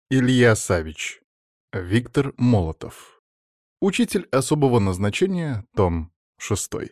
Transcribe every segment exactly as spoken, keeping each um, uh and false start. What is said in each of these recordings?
Илья Савич. Виктор Молотов. Учитель особого назначения, том шестой.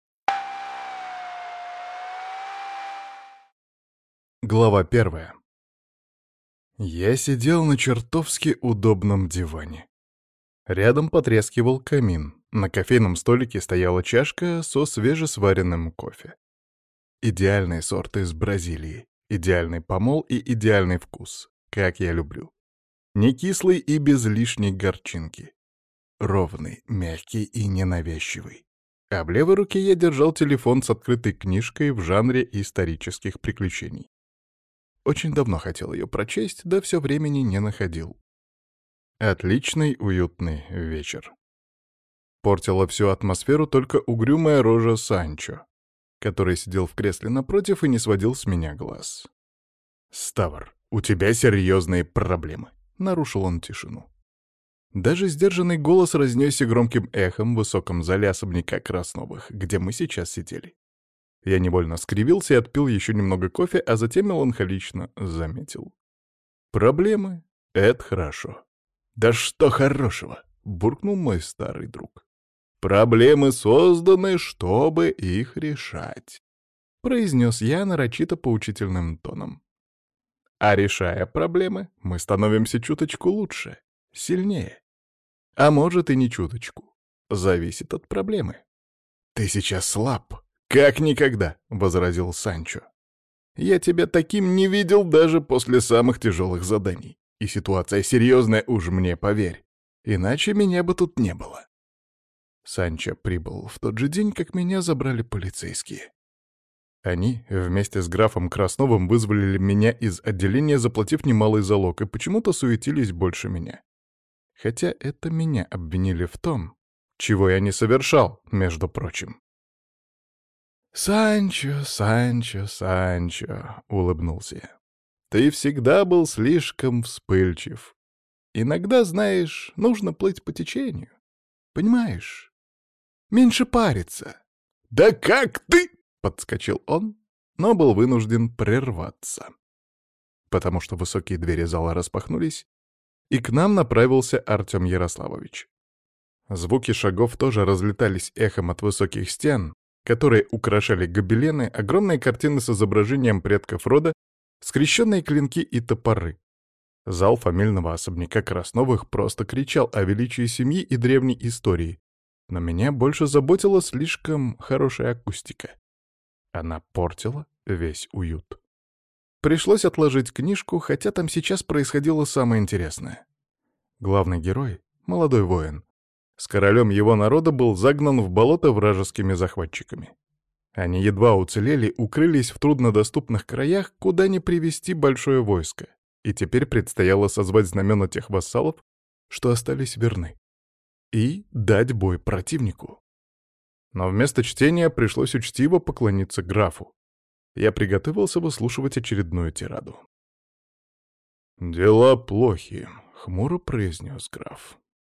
Глава первая. Я сидел на чертовски удобном диване. Рядом потрескивал камин. На кофейном столике стояла чашка со свежесваренным кофе. Идеальный сорт из Бразилии, идеальный помол и идеальный вкус, как я люблю. Не кислый и без лишней горчинки. Ровный, мягкий и ненавязчивый. А в левой руке я держал телефон с открытой книжкой в жанре исторических приключений. Очень давно хотел ее прочесть, да все времени не находил. Отличный, уютный вечер. Портила всю атмосферу только угрюмая рожа Санчо, который сидел в кресле напротив и не сводил с меня глаз. «Ставр, у тебя серьезные проблемы», — нарушил он тишину. Даже сдержанный голос разнесся громким эхом в высоком зале особняка Красновых, где мы сейчас сидели. Я невольно скривился и отпил еще немного кофе, а затем меланхолично заметил. «Проблемы — это хорошо». «Да что хорошего!» — буркнул мой старый друг. «Проблемы созданы, чтобы их решать», — произнес я нарочито поучительным тоном. «А решая проблемы, мы становимся чуточку лучше, сильнее. А может и не чуточку. Зависит от проблемы». «Ты сейчас слаб, как никогда», — возразил Санчо. «Я тебя таким не видел даже после самых тяжелых заданий. И ситуация серьезная, уж мне поверь. Иначе меня бы тут не было». Санчо прибыл в тот же день, как меня забрали полицейские. Они вместе с графом Красновым вызволили меня из отделения, заплатив немалый залог, и почему-то суетились больше меня. Хотя это меня обвинили в том, чего я не совершал, между прочим. «Санчо, Санчо, Санчо», — улыбнулся я. «Ты всегда был слишком вспыльчив. Иногда, знаешь, нужно плыть по течению. Понимаешь? Меньше париться». «Да как ты?» — подскочил он, но был вынужден прерваться. Потому что высокие двери зала распахнулись, и к нам направился Артем Ярославович. Звуки шагов тоже разлетались эхом от высоких стен, которые украшали гобелены, огромные картины с изображением предков рода, скрещенные клинки и топоры. Зал фамильного особняка Красновых просто кричал о величии семьи и древней истории, но меня больше заботила слишком хорошая акустика. Она портила весь уют. Пришлось отложить книжку, хотя там сейчас происходило самое интересное. Главный герой, молодой воин, с королем его народа был загнан в болото вражескими захватчиками. Они едва уцелели, укрылись в труднодоступных краях, куда не привести большое войско, и теперь предстояло созвать знамена тех вассалов, что остались верны, и дать бой противнику. Но вместо чтения пришлось учтиво поклониться графу. Я приготовился выслушивать очередную тираду. «Дела плохи», — хмуро произнес граф.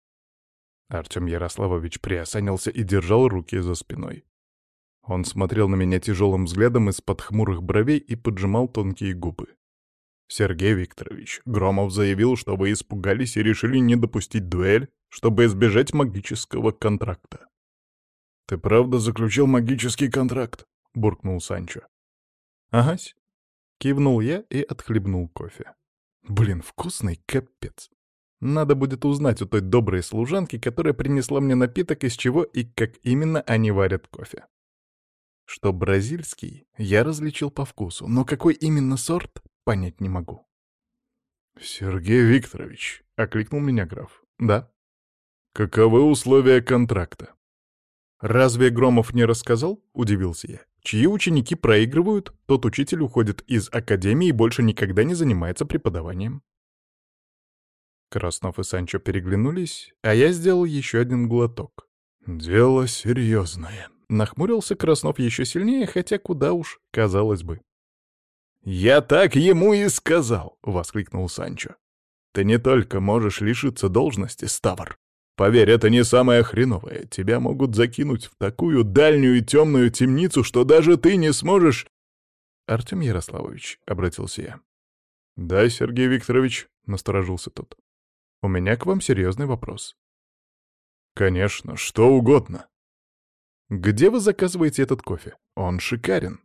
Артем Ярославович приосанился и держал руки за спиной. Он смотрел на меня тяжелым взглядом из-под хмурых бровей и поджимал тонкие губы. «Сергей Викторович, Громов заявил, что вы испугались и решили не допустить дуэль, чтобы избежать магического контракта». «Ты правда заключил магический контракт?» — буркнул Санчо. «Агась», — кивнул я и отхлебнул кофе. «Блин, вкусный капец. Надо будет узнать у той доброй служанки, которая принесла мне напиток, из чего и как именно они варят кофе. Что бразильский, я различил по вкусу, но какой именно сорт, понять не могу». «Сергей Викторович», — окликнул меня граф. «Да». «Каковы условия контракта?» «Разве Громов не рассказал?» — удивился я. «Чьи ученики проигрывают, тот учитель уходит из академии и больше никогда не занимается преподаванием». Краснов и Санчо переглянулись, а я сделал еще один глоток. «Дело серьезное», — нахмурился Краснов еще сильнее, хотя куда уж, казалось бы. «Я так ему и сказал!» — воскликнул Санчо. «Ты не только можешь лишиться должности, Ставр. Поверь, это не самое хреновое. Тебя могут закинуть в такую дальнюю и темную темницу, что даже ты не сможешь...» «Артем Ярославович», — обратился я, «Да, Сергей Викторович», — насторожился тот. «У меня к вам серьезный вопрос». «Конечно, что угодно». «Где вы заказываете этот кофе? Он шикарен».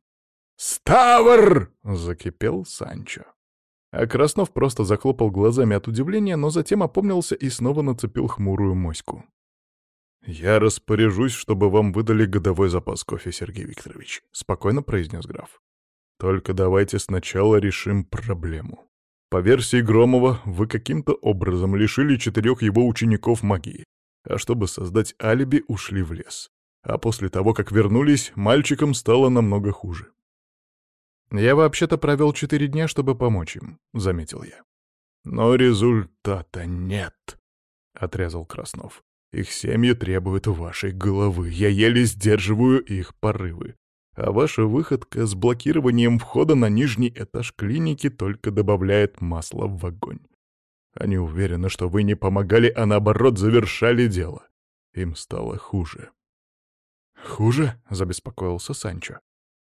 «Ставр!» — закипел Санчо. А Краснов просто захлопал глазами от удивления, но затем опомнился и снова нацепил хмурую моську. «Я распоряжусь, чтобы вам выдали годовой запас кофе, Сергей Викторович», — спокойно произнес граф. «Только давайте сначала решим проблему. По версии Громова, вы каким-то образом лишили четырех его учеников магии, а чтобы создать алиби, ушли в лес. А после того, как вернулись, мальчикам стало намного хуже». «Я вообще-то провел четыре дня, чтобы помочь им», — заметил я. «Но результата нет», — отрезал Краснов. «Их семьи требуют вашей головы. Я еле сдерживаю их порывы. А ваша выходка с блокированием входа на нижний этаж клиники только добавляет масла в огонь. Они уверены, что вы не помогали, а наоборот завершали дело. Им стало хуже». «Хуже?» — забеспокоился Санчо.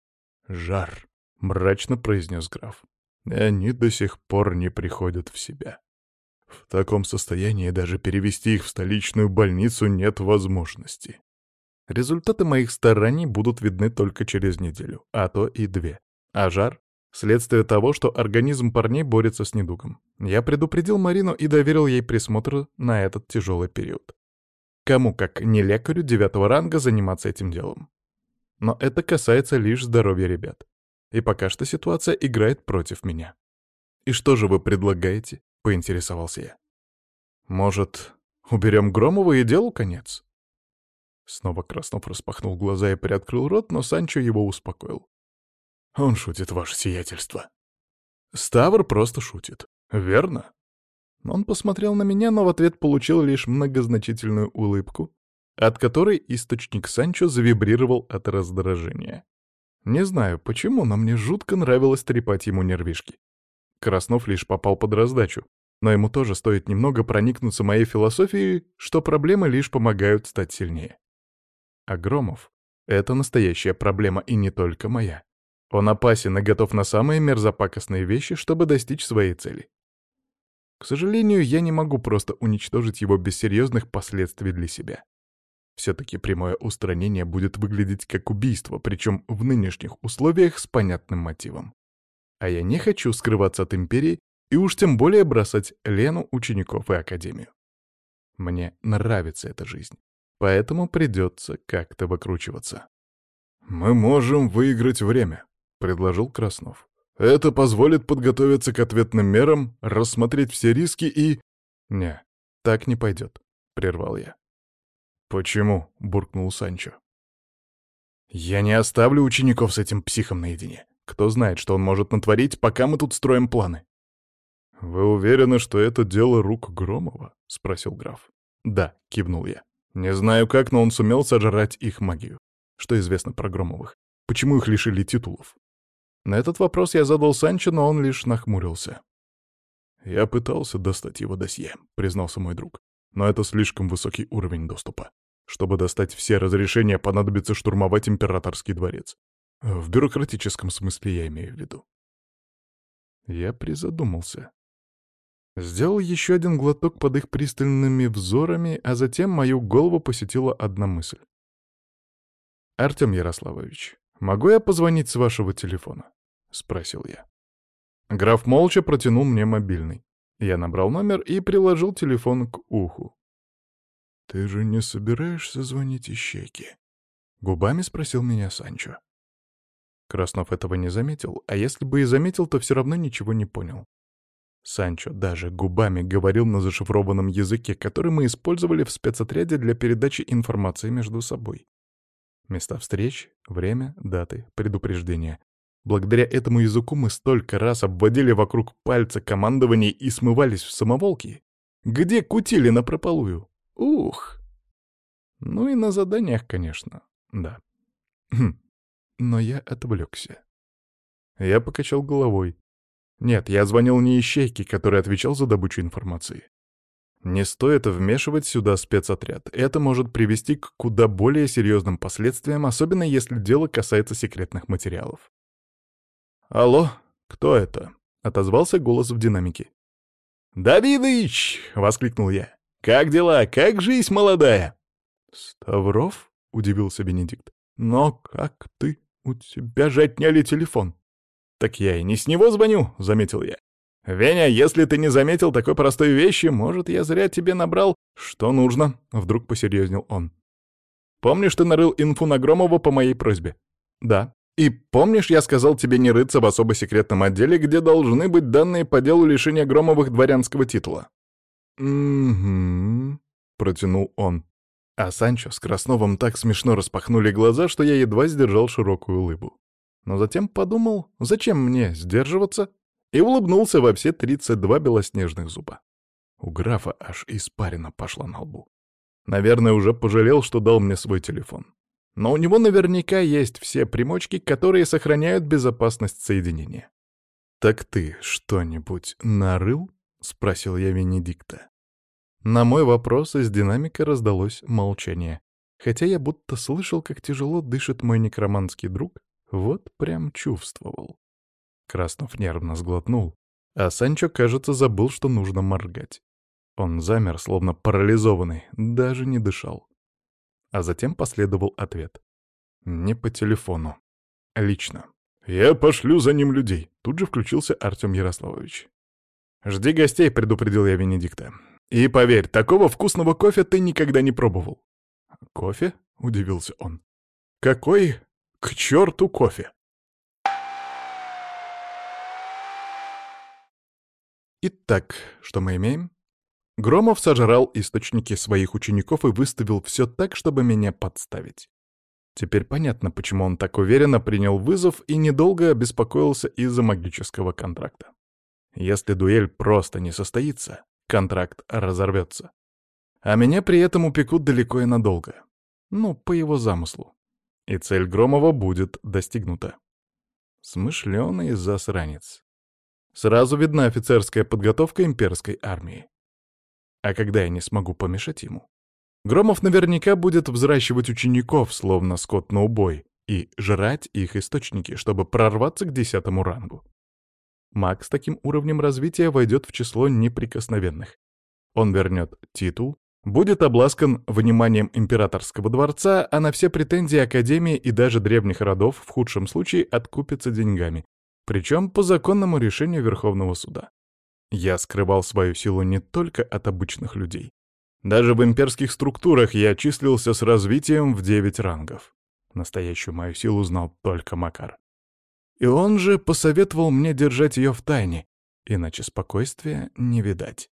«Жар», — мрачно произнес граф. «И они до сих пор не приходят в себя. В таком состоянии даже перевести их в столичную больницу нет возможности. Результаты моих стараний будут видны только через неделю, а то и две. А жар — следствие того, что организм парней борется с недугом. Я предупредил Марину и доверил ей присмотр на этот тяжелый период. Кому, как не лекарю девятого ранга, заниматься этим делом? Но это касается лишь здоровья ребят. И пока что ситуация играет против меня. «И что же вы предлагаете?» — поинтересовался я. «Может, уберем Громова и делу конец?» Снова Краснов распахнул глаза и приоткрыл рот, но Санчо его успокоил. «Он шутит, ваше сиятельство». «Ставр просто шутит, верно?» Он посмотрел на меня, но в ответ получил лишь многозначительную улыбку, от которой источник Санчо завибрировал от раздражения. Не знаю почему, но мне жутко нравилось трепать ему нервишки. Краснов лишь попал под раздачу, но ему тоже стоит немного проникнуться моей философией, что проблемы лишь помогают стать сильнее. А Громов — это настоящая проблема и не только моя. Он опасен и готов на самые мерзопакостные вещи, чтобы достичь своей цели. К сожалению, я не могу просто уничтожить его без серьезных последствий для себя. Все-таки прямое устранение будет выглядеть как убийство, причем в нынешних условиях с понятным мотивом. А я не хочу скрываться от империи и уж тем более бросать Лену, учеников и академию. Мне нравится эта жизнь, поэтому придется как-то выкручиваться. «Мы можем выиграть время», — предложил Краснов. «Это позволит подготовиться к ответным мерам, рассмотреть все риски и...» «Не, так не пойдет», — прервал я. «Почему?» — буркнул Санчо. «Я не оставлю учеников с этим психом наедине. Кто знает, что он может натворить, пока мы тут строим планы». «Вы уверены, что это дело рук Громова?» — спросил граф. «Да», — кивнул я. «Не знаю как, но он сумел сожрать их магию. Что известно про Громовых? Почему их лишили титулов?» На этот вопрос я задал Санчо, но он лишь нахмурился. «Я пытался достать его досье», — признался мой друг. «Но это слишком высокий уровень доступа. Чтобы достать все разрешения, понадобится штурмовать императорский дворец. В бюрократическом смысле я имею в виду». Я призадумался. Сделал еще один глоток под их пристальными взорами, а затем мою голову посетила одна мысль. «Артем Ярославович, могу я позвонить с вашего телефона?» — спросил я. Граф молча протянул мне мобильный. Я набрал номер и приложил телефон к уху. «Ты же не собираешься звонить Ищейке?» — губами спросил меня Санчо. Краснов этого не заметил, а если бы и заметил, то все равно ничего не понял. Санчо даже губами говорил на зашифрованном языке, который мы использовали в спецотряде для передачи информации между собой. Места встреч, время, даты, предупреждения. Благодаря этому языку мы столько раз обводили вокруг пальца командований и смывались в самоволки, где кутили напропалую. Ух! Ну и на заданиях, конечно, да. Хм. Но я отвлекся. Я покачал головой. Нет, я звонил не Ищейке, который отвечал за добычу информации. Не стоит вмешивать сюда спецотряд. Это может привести к куда более серьезным последствиям, особенно если дело касается секретных материалов. «Алло, кто это?» — отозвался голос в динамике. «Давидыч!» — воскликнул я. «Как дела? Как жизнь молодая?» «Ставров?» — удивился Венедикт. «Но как ты? У тебя же отняли телефон». «Так я и не с него звоню», — заметил я. «Веня, если ты не заметил такой простой вещи, может, я зря тебе набрал, что нужно», — вдруг посерьезнел он. «Помнишь, ты нарыл инфу на Громова по моей просьбе?» «Да». «И помнишь, я сказал тебе не рыться в особо секретном отделе, где должны быть данные по делу лишения Громовых дворянского титула?» «Угу», — протянул он. А Санчо с Красновым так смешно распахнули глаза, что я едва сдержал широкую улыбу. Но затем подумал, зачем мне сдерживаться, и улыбнулся во все тридцать два белоснежных зуба. У графа аж испарина пошла на лбу. Наверное, уже пожалел, что дал мне свой телефон. Но у него наверняка есть все примочки, которые сохраняют безопасность соединения. «Так ты что-нибудь нарыл?» — спросил я Венедикта. На мой вопрос из динамика раздалось молчание. Хотя я будто слышал, как тяжело дышит мой некроманский друг, вот прям чувствовал. Краснов нервно сглотнул, а Санчо, кажется, забыл, что нужно моргать. Он замер, словно парализованный, даже не дышал. А затем последовал ответ. Не по телефону. Лично. «Я пошлю за ним людей», — тут же включился Артем Ярославович. «Жди гостей», — предупредил я Венедикта. «И поверь, такого вкусного кофе ты никогда не пробовал». «Кофе?» — удивился он. «Какой к черту кофе?» Итак, что мы имеем? Громов сожрал источники своих учеников и выставил все так, чтобы меня подставить. Теперь понятно, почему он так уверенно принял вызов и недолго обеспокоился из-за магического контракта. Если дуэль просто не состоится, контракт разорвется. А меня при этом упекут далеко и надолго. Ну, по его замыслу. И цель Громова будет достигнута. Смышленый засранец. Сразу видна офицерская подготовка имперской армии. А когда я не смогу помешать ему? Громов наверняка будет взращивать учеников, словно скот на убой, и жрать их источники, чтобы прорваться к десятому рангу. Маг с таким уровнем развития войдет в число неприкосновенных. Он вернет титул, будет обласкан вниманием императорского дворца, а на все претензии Академии и даже древних родов в худшем случае откупится деньгами, причем по законному решению Верховного суда. Я скрывал свою силу не только от обычных людей. Даже в имперских структурах я числился с развитием в девять рангов. Настоящую мою силу знал только Макар. И он же посоветовал мне держать ее в тайне, иначе спокойствия не видать.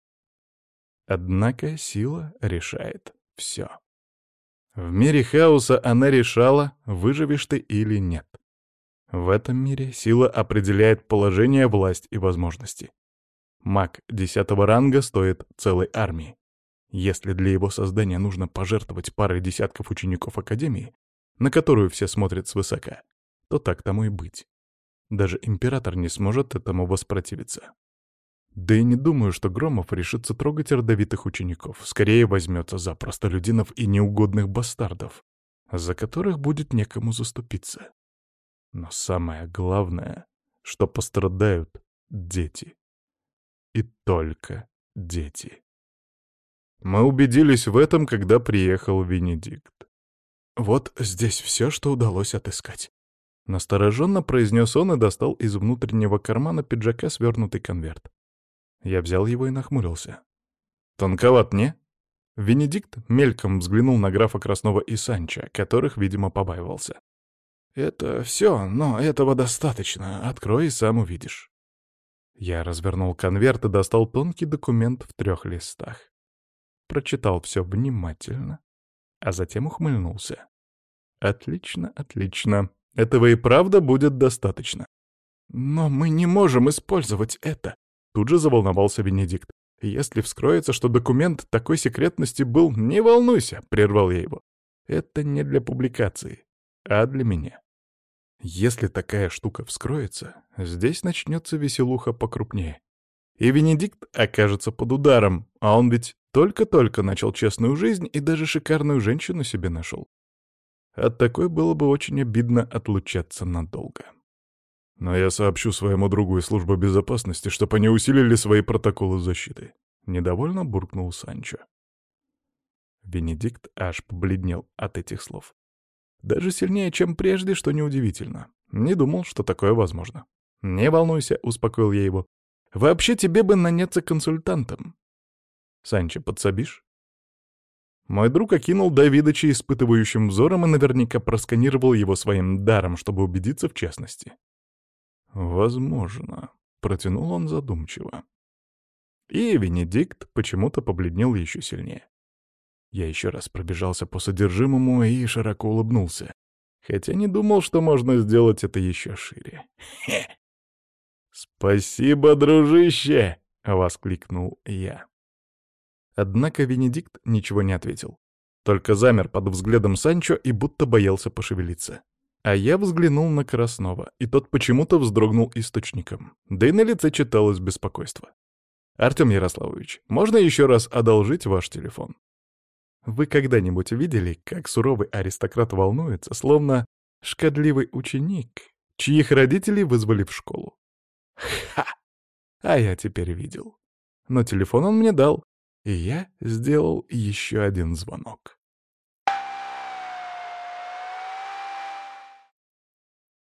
Однако сила решает все. В мире хаоса она решала, выживешь ты или нет. В этом мире сила определяет положение, власть и возможности. Маг десятого ранга стоит целой армии. Если для его создания нужно пожертвовать парой десятков учеников Академии, на которую все смотрят свысока, то так тому и быть. Даже император не сможет этому воспротивиться. Да и не думаю, что Громов решится трогать родовитых учеников. Скорее возьмется за простолюдинов и неугодных бастардов, за которых будет некому заступиться. Но самое главное, что пострадают дети. И только дети. Мы убедились в этом, когда приехал Венедикт. «Вот здесь все, что удалось отыскать», — настороженно произнес он и достал из внутреннего кармана пиджака свернутый конверт. Я взял его и нахмурился. «Тонковат, не?» Венедикт мельком взглянул на графа Краснова и Санча, которых, видимо, побаивался. «Это все, но этого достаточно. Открой и сам увидишь». Я развернул конверт и достал тонкий документ в трех листах. Прочитал все внимательно, а затем ухмыльнулся. «Отлично, отлично. Этого и правда будет достаточно». «Но мы не можем использовать это», — тут же заволновался Венедикт. «Если вскроется, что документ такой секретности был, не волнуйся», — прервал я его. «Это не для публикации, а для меня. Если такая штука вскроется, здесь начнется веселуха покрупнее. И Венедикт окажется под ударом, а он ведь только-только начал честную жизнь и даже шикарную женщину себе нашел. От такой было бы очень обидно отлучаться надолго». Но я сообщу своему другу из службы безопасности, чтобы они усилили свои протоколы защиты. Недовольно буркнул Санчо. Венедикт аж побледнел от этих слов. Даже сильнее, чем прежде, что неудивительно. Не думал, что такое возможно. «Не волнуйся», — успокоил я его. «Вообще тебе бы наняться консультантом». «Санчо, подсобишь?» Мой друг окинул Давидыча испытывающим взором и наверняка просканировал его своим даром, чтобы убедиться в честности. «Возможно», — протянул он задумчиво. И Венедикт почему-то побледнел еще сильнее. Я еще раз пробежался по содержимому и широко улыбнулся, хотя не думал, что можно сделать это еще шире. «Хе!» «Спасибо, дружище!» — воскликнул я. Однако Венедикт ничего не ответил, только замер под взглядом Санчо и будто боялся пошевелиться. А я взглянул на Краснова, и тот почему-то вздрогнул источником, да и на лице читалось беспокойство. «Артем Ярославович, можно еще раз одолжить ваш телефон?» Вы когда-нибудь видели, как суровый аристократ волнуется, словно шкодливый ученик, чьих родителей вызвали в школу? Ха! А я теперь видел. Но телефон он мне дал, и я сделал еще один звонок.